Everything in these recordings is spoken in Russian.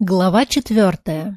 Глава 4.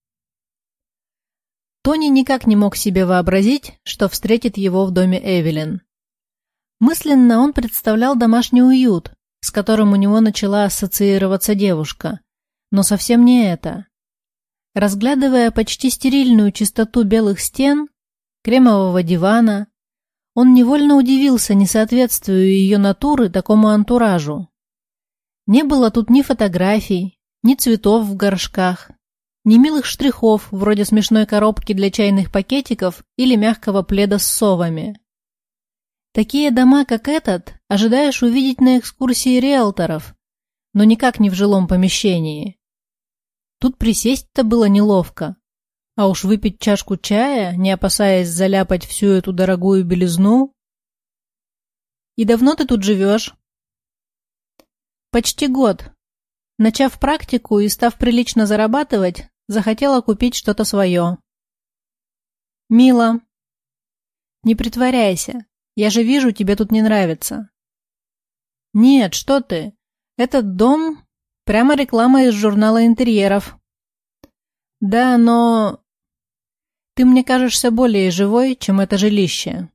Тони никак не мог себе вообразить, что встретит его в доме Эвелин. Мысленно он представлял домашний уют, с которым у него начала ассоциироваться девушка, но совсем не это. Разглядывая почти стерильную чистоту белых стен, кремового дивана, он невольно удивился несоответствию ее натуры такому антуражу. Не было тут ни фотографий, ни цветов в горшках, ни милых штрихов, вроде смешной коробки для чайных пакетиков или мягкого пледа с совами. Такие дома, как этот, ожидаешь увидеть на экскурсии риэлторов, но никак не в жилом помещении. Тут присесть-то было неловко, а уж выпить чашку чая, не опасаясь заляпать всю эту дорогую белизну. «И давно ты тут живешь?» «Почти год. Начав практику и став прилично зарабатывать, захотела купить что-то свое». «Мило. Не притворяйся. Я же вижу, тебе тут не нравится». «Нет, что ты. Этот дом — прямо реклама из журнала интерьеров». «Да, но... ты мне кажешься более живой, чем это жилище».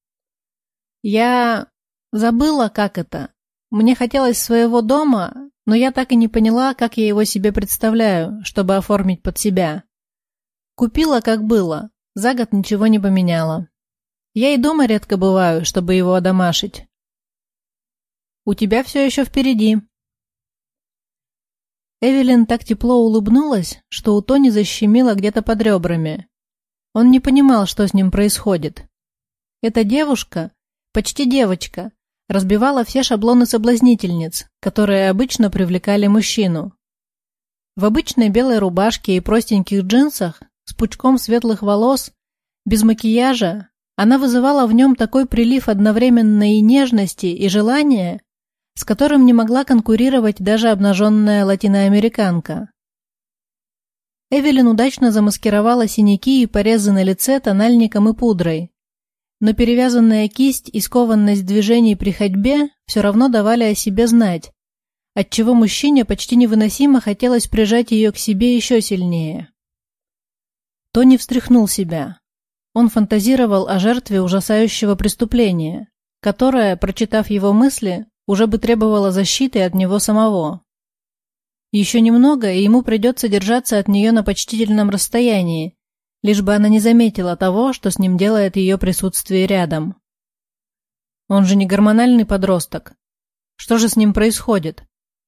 «Я... забыла, как это. Мне хотелось своего дома, но я так и не поняла, как я его себе представляю, чтобы оформить под себя. Купила, как было, за год ничего не поменяла. Я и дома редко бываю, чтобы его одомашить». «У тебя все еще впереди». Эвелин так тепло улыбнулась, что у Тони защемило где-то под ребрами. Он не понимал, что с ним происходит. Эта девушка, почти девочка, разбивала все шаблоны соблазнительниц, которые обычно привлекали мужчину. В обычной белой рубашке и простеньких джинсах, с пучком светлых волос, без макияжа, она вызывала в нем такой прилив одновременно и нежности, и желания, с которым не могла конкурировать даже обнаженная латиноамериканка. Эвелин удачно замаскировала синяки и порезы на лице тональником и пудрой, но перевязанная кисть и скованность движений при ходьбе все равно давали о себе знать, отчего мужчине почти невыносимо хотелось прижать ее к себе еще сильнее. Тони встряхнул себя. Он фантазировал о жертве ужасающего преступления, которое, прочитав его мысли, уже бы требовало защиты от него самого. Еще немного, и ему придется держаться от нее на почтительном расстоянии, лишь бы она не заметила того, что с ним делает ее присутствие рядом. Он же не гормональный подросток. Что же с ним происходит?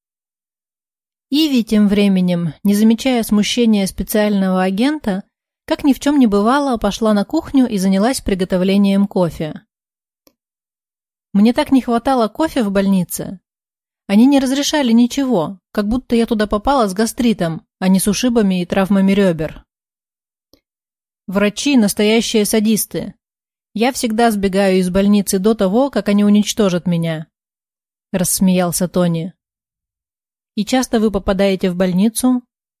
Иви тем временем, не замечая смущения специального агента, как ни в чем не бывало, пошла на кухню и занялась приготовлением кофе. «Мне так не хватало кофе в больнице. Они не разрешали ничего, как будто я туда попала с гастритом, а не с ушибами и травмами ребер». «Врачи – настоящие садисты. Я всегда сбегаю из больницы до того, как они уничтожат меня», – рассмеялся Тони. «И часто вы попадаете в больницу?»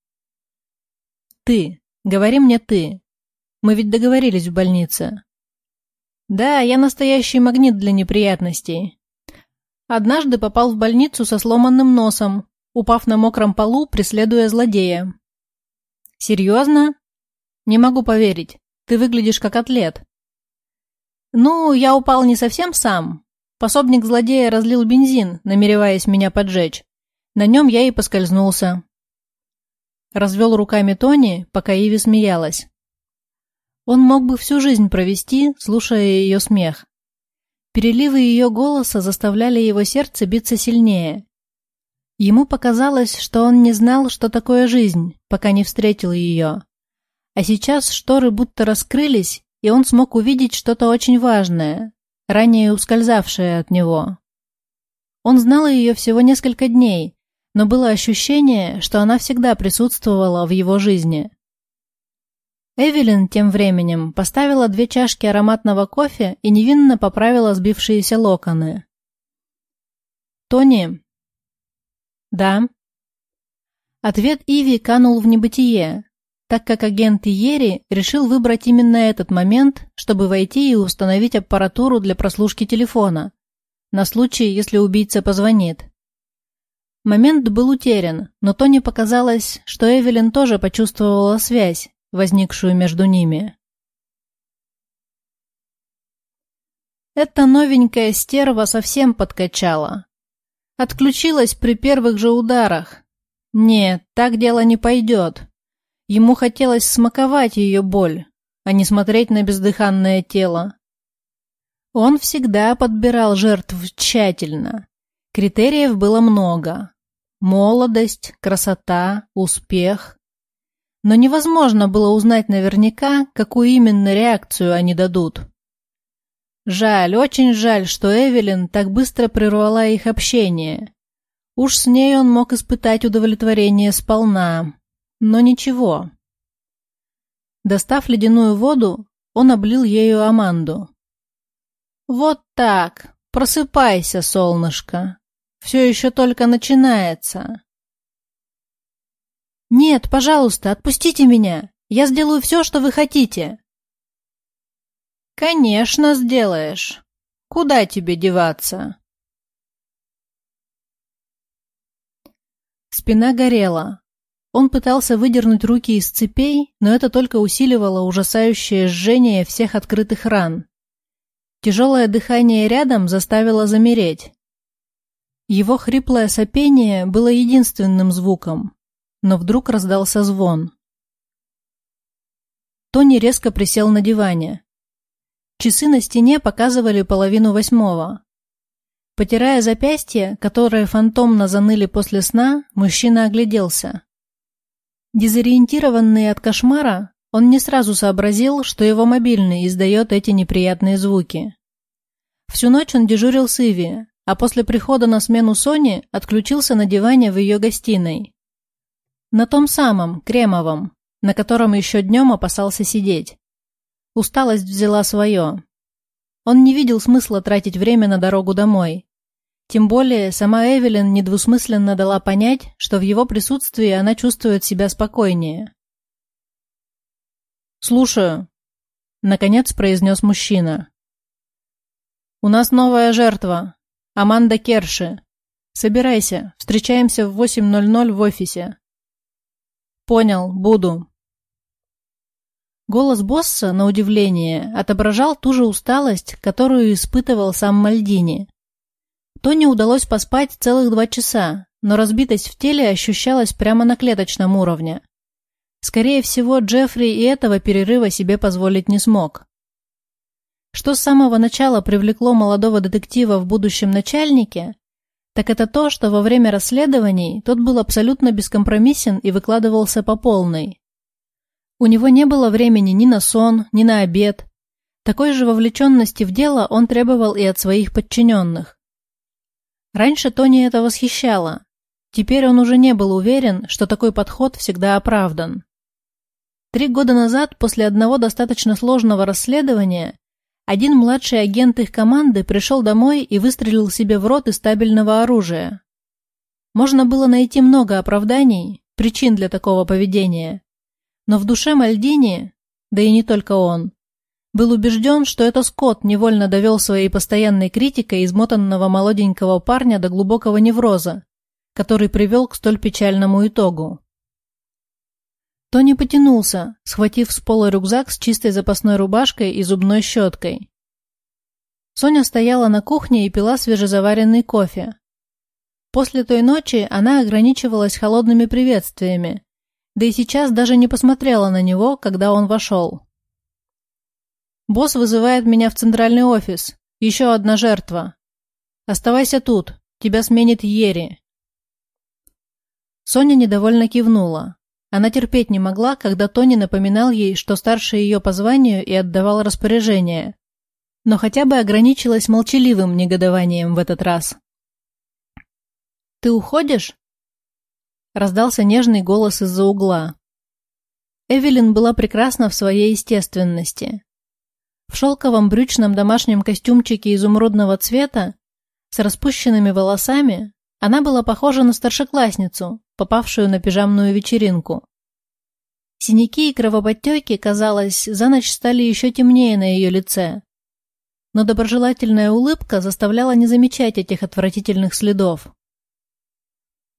«Ты. Говори мне ты. Мы ведь договорились в больнице». «Да, я настоящий магнит для неприятностей. Однажды попал в больницу со сломанным носом, упав на мокром полу, преследуя злодея». «Серьезно? Не могу поверить. Ты выглядишь как атлет». «Ну, я упал не совсем сам. Пособник злодея разлил бензин, намереваясь меня поджечь. На нем я и поскользнулся». Развел руками Тони, пока Иви смеялась. Он мог бы всю жизнь провести, слушая ее смех. Переливы ее голоса заставляли его сердце биться сильнее. Ему показалось, что он не знал, что такое жизнь, пока не встретил ее. А сейчас шторы будто раскрылись, и он смог увидеть что-то очень важное, ранее ускользавшее от него. Он знал ее всего несколько дней, но было ощущение, что она всегда присутствовала в его жизни. Эвелин тем временем поставила 2 чашки ароматного кофе и невинно поправила сбившиеся локоны. «Тони?» «Да». Ответ Иви канул в небытие, так как агент Иери решил выбрать именно этот момент, чтобы войти и установить аппаратуру для прослушки телефона, на случай, если убийца позвонит. Момент был утерян, но Тони показалось, что Эвелин тоже почувствовала связь, возникшую между ними. Эта новенькая стерва совсем подкачала. Отключилась при первых же ударах. Нет, так дело не пойдет. Ему хотелось смаковать ее боль, а не смотреть на бездыханное тело. Он всегда подбирал жертв тщательно. Критериев было много. Молодость, красота, успех. Но невозможно было узнать наверняка, какую именно реакцию они дадут. Жаль, очень жаль, что Эвелин так быстро прервала их общение. Уж с ней он мог испытать удовлетворение сполна. Но ничего. Достав ледяную воду, он облил ею Аманду. «Вот так. Просыпайся, солнышко. Все еще только начинается». «Нет, пожалуйста, отпустите меня. Я сделаю все, что вы хотите». «Конечно, сделаешь. Куда тебе деваться?» Спина горела. Он пытался выдернуть руки из цепей, но это только усиливало ужасающее жжение всех открытых ран. Тяжелое дыхание рядом заставило замереть. Его хриплое сопение было единственным звуком, но вдруг раздался звон. Тони резко присел на диване. Часы на стене показывали 7:30. Потирая запястья, которые фантомно заныли после сна, мужчина огляделся. Дезориентированный от кошмара, он не сразу сообразил, что его мобильный издает эти неприятные звуки. Всю ночь он дежурил с Иви, а после прихода на смену Сони отключился на диване в ее гостиной. На том самом, кремовом, на котором еще днем опасался сидеть. Усталость взяла свое. Он не видел смысла тратить время на дорогу домой. Тем более, сама Эвелин недвусмысленно дала понять, что в его присутствии она чувствует себя спокойнее. «Слушаю», — наконец произнес мужчина. «У нас новая жертва. Аманда Керши. Собирайся, встречаемся в 8:00 в офисе». «Понял, буду». Голос босса, на удивление, отображал ту же усталость, которую испытывал сам Мальдини. Тони удалось поспать целых 2 часа, но разбитость в теле ощущалась прямо на клеточном уровне. Скорее всего, Джеффри и этого перерыва себе позволить не смог. Что с самого начала привлекло молодого детектива в будущем начальнике, так это то, что во время расследований тот был абсолютно бескомпромиссен и выкладывался по полной. У него не было времени ни на сон, ни на обед. Такой же вовлеченности в дело он требовал и от своих подчиненных. Раньше Тони это восхищало. Теперь он уже не был уверен, что такой подход всегда оправдан. 3 года назад, после одного достаточно сложного расследования, один младший агент их команды пришел домой и выстрелил себе в рот из стабильного оружия. Можно было найти много оправданий, причин для такого поведения. Но в душе Мальдини, да и не только он, был убежден, что это Скотт невольно довел своей постоянной критикой измотанного молоденького парня до глубокого невроза, который привел к столь печальному итогу. Тони потянулся, схватив с пола рюкзак с чистой запасной рубашкой и зубной щеткой. Соня стояла на кухне и пила свежезаваренный кофе. После той ночи она ограничивалась холодными приветствиями, да и сейчас даже не посмотрела на него, когда он вошел. «Босс вызывает меня в центральный офис. Еще одна жертва. Оставайся тут, тебя сменит Йери». Соня недовольно кивнула. Она терпеть не могла, когда Тони напоминал ей, что старше ее по званию и отдавал распоряжения. Но хотя бы ограничилась молчаливым негодованием в этот раз. «Ты уходишь?» Раздался нежный голос из-за угла. Эвелин была прекрасна в своей естественности. В шелковом брючном домашнем костюмчике изумрудного цвета, с распущенными волосами, она была похожа на старшеклассницу, попавшую на пижамную вечеринку. Синяки и кровоподтеки, казалось, за ночь стали еще темнее на ее лице. Но доброжелательная улыбка заставляла не замечать этих отвратительных следов.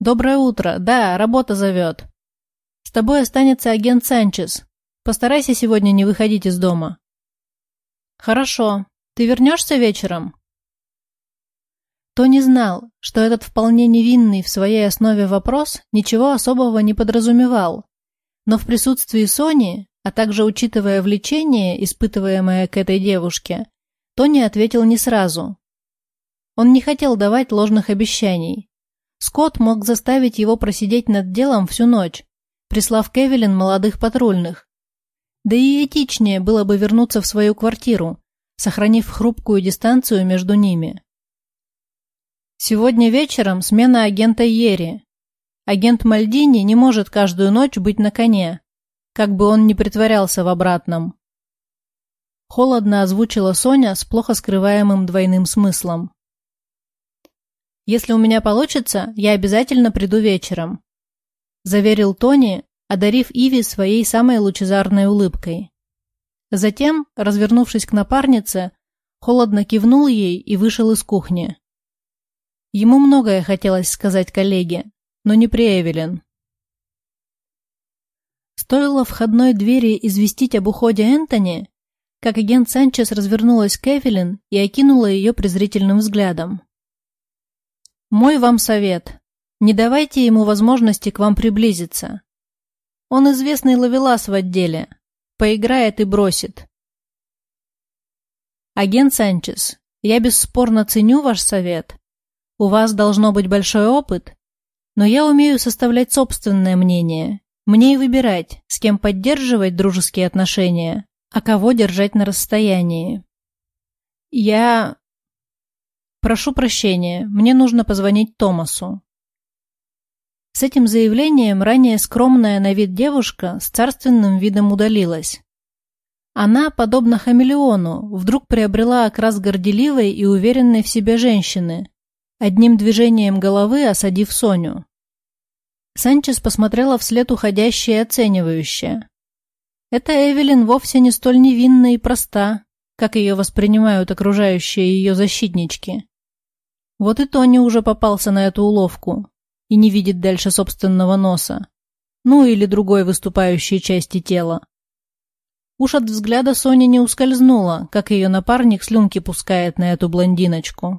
«Доброе утро. Да, работа зовет. С тобой останется агент Санчес. Постарайся сегодня не выходить из дома». «Хорошо. Ты вернешься вечером?» Тони знал, что этот вполне невинный в своей основе вопрос ничего особого не подразумевал, но в присутствии Сони, а также учитывая влечение, испытываемое к этой девушке, Тони ответил не сразу. Он не хотел давать ложных обещаний. Скотт мог заставить его просидеть над делом всю ночь, прислав к Эвелин молодых патрульных. Да и этичнее было бы вернуться в свою квартиру, сохранив хрупкую дистанцию между ними. Сегодня вечером смена агента Йери. Агент Мальдини не может каждую ночь быть на коне, как бы он ни притворялся в обратном. Холодно озвучила Соня с плохо скрываемым двойным смыслом. «Если у меня получится, я обязательно приду вечером», заверил Тони, одарив Иви своей самой лучезарной улыбкой. Затем, развернувшись к напарнице, холодно кивнул ей и вышел из кухни. Ему многое хотелось сказать коллеге, но не при Эвелин. Стоило входной двери известить об уходе Энтони, как агент Санчес развернулась к Эвелин и окинула ее презрительным взглядом. «Мой вам совет. Не давайте ему возможности к вам приблизиться. Он известный ловелас в отделе. Поиграет и бросит». «Агент Санчес, я бесспорно ценю ваш совет. У вас должно быть большой опыт, но я умею составлять собственное мнение. Мне и выбирать, с кем поддерживать дружеские отношения, а кого держать на расстоянии. Я... Прошу прощения, мне нужно позвонить Томасу». С этим заявлением ранее скромная на вид девушка с царственным видом удалилась. Она, подобно хамелеону, вдруг приобрела окрас горделивой и уверенной в себе женщины, одним движением головы осадив Соню. Санчес посмотрела вслед уходящей оценивающе. Эта Эвелин вовсе не столь невинна и проста, как ее воспринимают окружающие ее защитнички. Вот и Тони уже попался на эту уловку и не видит дальше собственного носа, ну или другой выступающей части тела. Уж от взгляда Сони не ускользнула, как ее напарник слюнки пускает на эту блондиночку.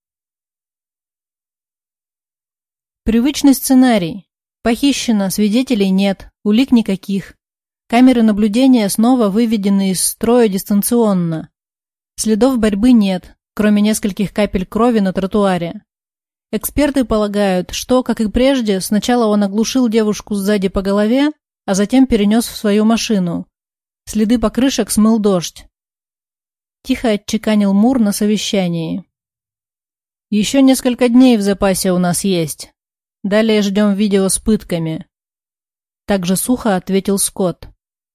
Привычный сценарий. Похищено, свидетелей нет, улик никаких. Камеры наблюдения снова выведены из строя дистанционно. Следов борьбы нет, кроме нескольких капель крови на тротуаре. Эксперты полагают, что, как и прежде, сначала он оглушил девушку сзади по голове, а затем перенес в свою машину. Следы покрышек смыл дождь. Тихо отчеканил Мур на совещании. «Еще несколько дней в запасе у нас есть. Далее ждем видео с пытками», — также сухо ответил Скотт.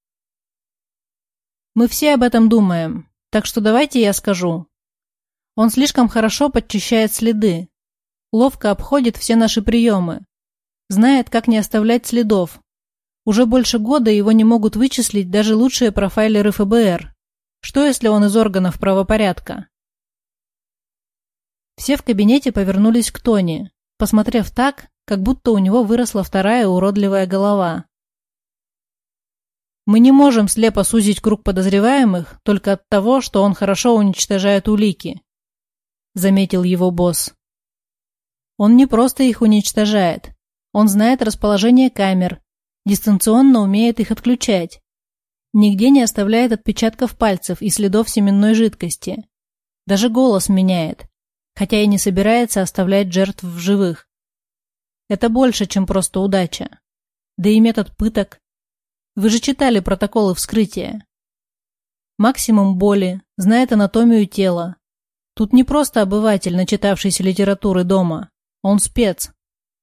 «Мы все об этом думаем, так что давайте я скажу. Он слишком хорошо подчищает следы, ловко обходит все наши приемы, знает, как не оставлять следов. Уже больше года его не могут вычислить даже лучшие профайлеры ФБР. Что, если он из органов правопорядка?» Все в кабинете повернулись к Тони, посмотрев так, как будто у него выросла вторая уродливая голова. «Мы не можем слепо сузить круг подозреваемых только от того, что он хорошо уничтожает улики», — заметил его босс. «Он не просто их уничтожает. Он знает расположение камер, дистанционно умеет их отключать. Нигде не оставляет отпечатков пальцев и следов семенной жидкости. Даже голос меняет, хотя и не собирается оставлять жертв в живых. Это больше, чем просто удача. Да и метод пыток. Вы же читали протоколы вскрытия. Максимум боли, знает анатомию тела. Тут не просто обыватель, начитавшийся литературы дома. Он спец».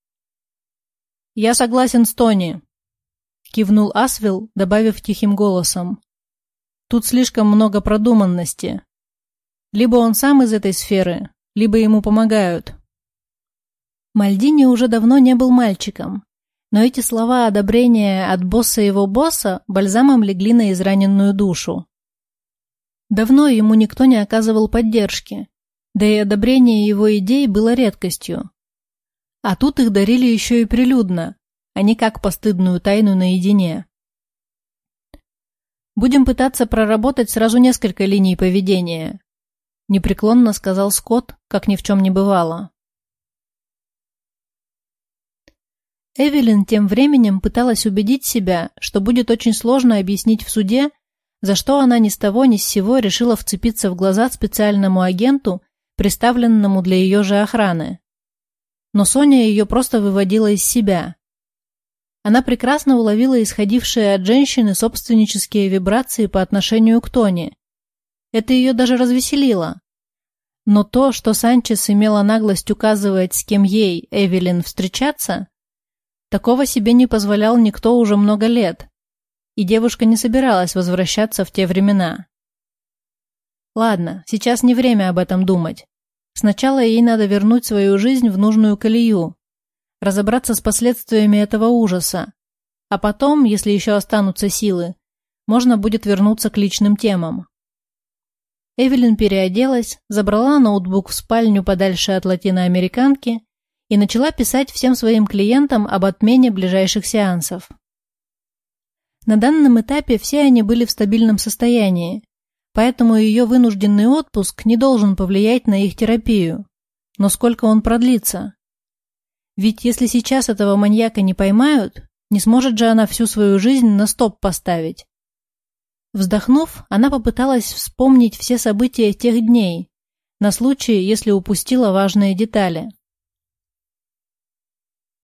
«Я согласен с Тони», — кивнул Асвелл, добавив тихим голосом. «Тут слишком много продуманности. Либо он сам из этой сферы, либо ему помогают». Мальдини уже давно не был мальчиком, но эти слова одобрения от босса его босса бальзамом легли на израненную душу. Давно ему никто не оказывал поддержки, да и одобрение его идей было редкостью. А тут их дарили еще и прилюдно, а не как постыдную тайну наедине. «Будем пытаться проработать сразу несколько линий поведения», — непреклонно сказал Скотт, как ни в чем не бывало. Эвелин тем временем пыталась убедить себя, что будет очень сложно объяснить в суде, за что она ни с того ни с сего решила вцепиться в глаза специальному агенту, приставленному для ее же охраны. Но Соня ее просто выводила из себя. Она прекрасно уловила исходившие от женщины собственнические вибрации по отношению к Тони. Это ее даже развеселило. Но то, что Санчес имела наглость указывать, с кем ей, Эвелин, встречаться, такого себе не позволял никто уже много лет, и девушка не собиралась возвращаться в те времена. Ладно, сейчас не время об этом думать. Сначала ей надо вернуть свою жизнь в нужную колею, разобраться с последствиями этого ужаса, а потом, если еще останутся силы, можно будет вернуться к личным темам. Эвелин переоделась, забрала ноутбук в спальню подальше от латиноамериканки и начала писать всем своим клиентам об отмене ближайших сеансов. На данном этапе все они были в стабильном состоянии, поэтому ее вынужденный отпуск не должен повлиять на их терапию. Но сколько он продлится? Ведь если сейчас этого маньяка не поймают, не сможет же она всю свою жизнь на стоп поставить. Вздохнув, она попыталась вспомнить все события тех дней, на случай, если упустила важные детали.